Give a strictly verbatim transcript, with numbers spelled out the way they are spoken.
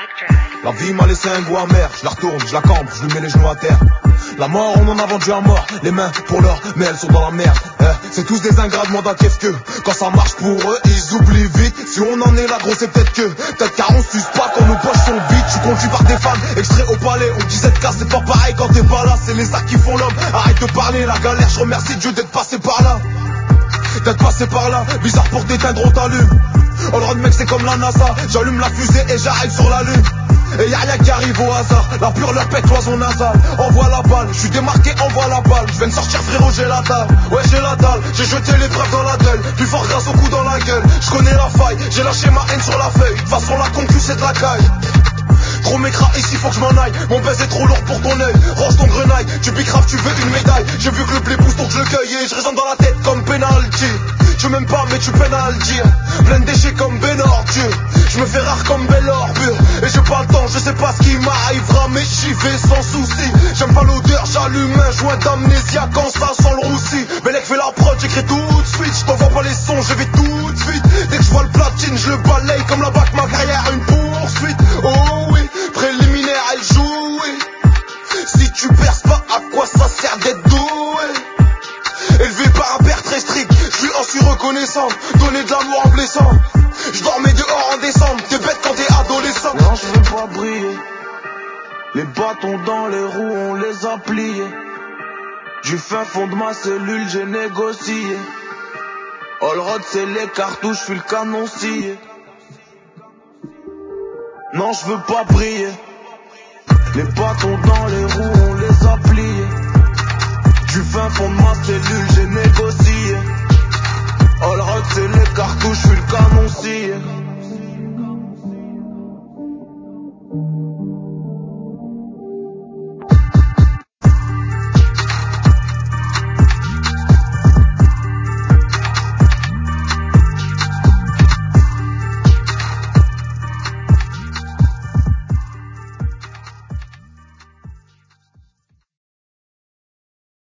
La vie m'a laissé un goût amer, je la retourne, je la cambre, je lui mets les genoux à terre. La mort, on en a vendu à mort, les mains pour l'or, mais elles sont dans la merde. Eh, c'est tous des ingrats, demande à qu'est-ce que quand ça marche pour eux, ils oublient vite. Si on en est là, gros, c'est peut-être que peut-être car on s'use pas quand nos poches sont vides. Je suis conduit par des femmes, extrait au palais, on disait de cas, c'est pas pareil quand t'es pas là. C'est les actes qui font l'homme, arrête de parler, la galère, je remercie Dieu d'être passé par là. D'être passé par là, bizarre pour t'éteindre, on t'allume. On le mec, c'est comme la NASA, j'allume la fusée et j'arrive sur la lune. Et y'a rien qui arrive au hasard, la pure leur pète toison nasale. Envoie la balle, je suis démarqué, envoie la balle. Je viens de sortir frérot, j'ai la dalle. Ouais j'ai la dalle, j'ai jeté l'épreuve dans la gueule. Plus fort grâce au coup dans la gueule. Je connais la faille, j'ai lâché ma haine sur la feuille. De toute façon la concu c'est de la caille. Trop m'écras ici, faut que je m'en aille. Mon baiser est trop lourd pour ton œil. Range ton grenaille, tu bicraves, tu veux une médaille. J'ai vu que le blé pousse donc je le cueille. Et je résonne dans la tête comme penalty. Tu m'aimes pas mais tu peines à le dire. Plein de déchets comme Bénordure. Je me fais rare comme belle orbure. Et j'ai pas le temps, je sais pas ce qui m'arrivera, mais j'y vais sans souci. J'aime pas l'odeur, j'allume un joint d'amnésia quand ça sent le roussi. Bellec fait la prod, j'écris tout de suite. Je t'envoie pas les sons, je vais tout de suite. Dès que je vois le platine, je le balaye comme la bac, ma carrière une poursuite. Oh oui, préliminaire, elle joue, oui. Si tu perces pas, à quoi ça sert d'être doué? Élevé par un père très strict, je lui en suis reconnaissant. Donner de l'amour en blessant. Je dormais dehors en décembre, t'es bête quand t'es adolescent. Non, je veux pas briller. Les bâtons dans les roues, on les a pliés. Du fin fond de ma cellule, j'ai négocié. All road, c'est les cartouches, je suis le canon scié. Non, je veux pas briller. Les bâtons dans les roues, on les a pliés. Du fin fond de ma cellule, j'ai négocié.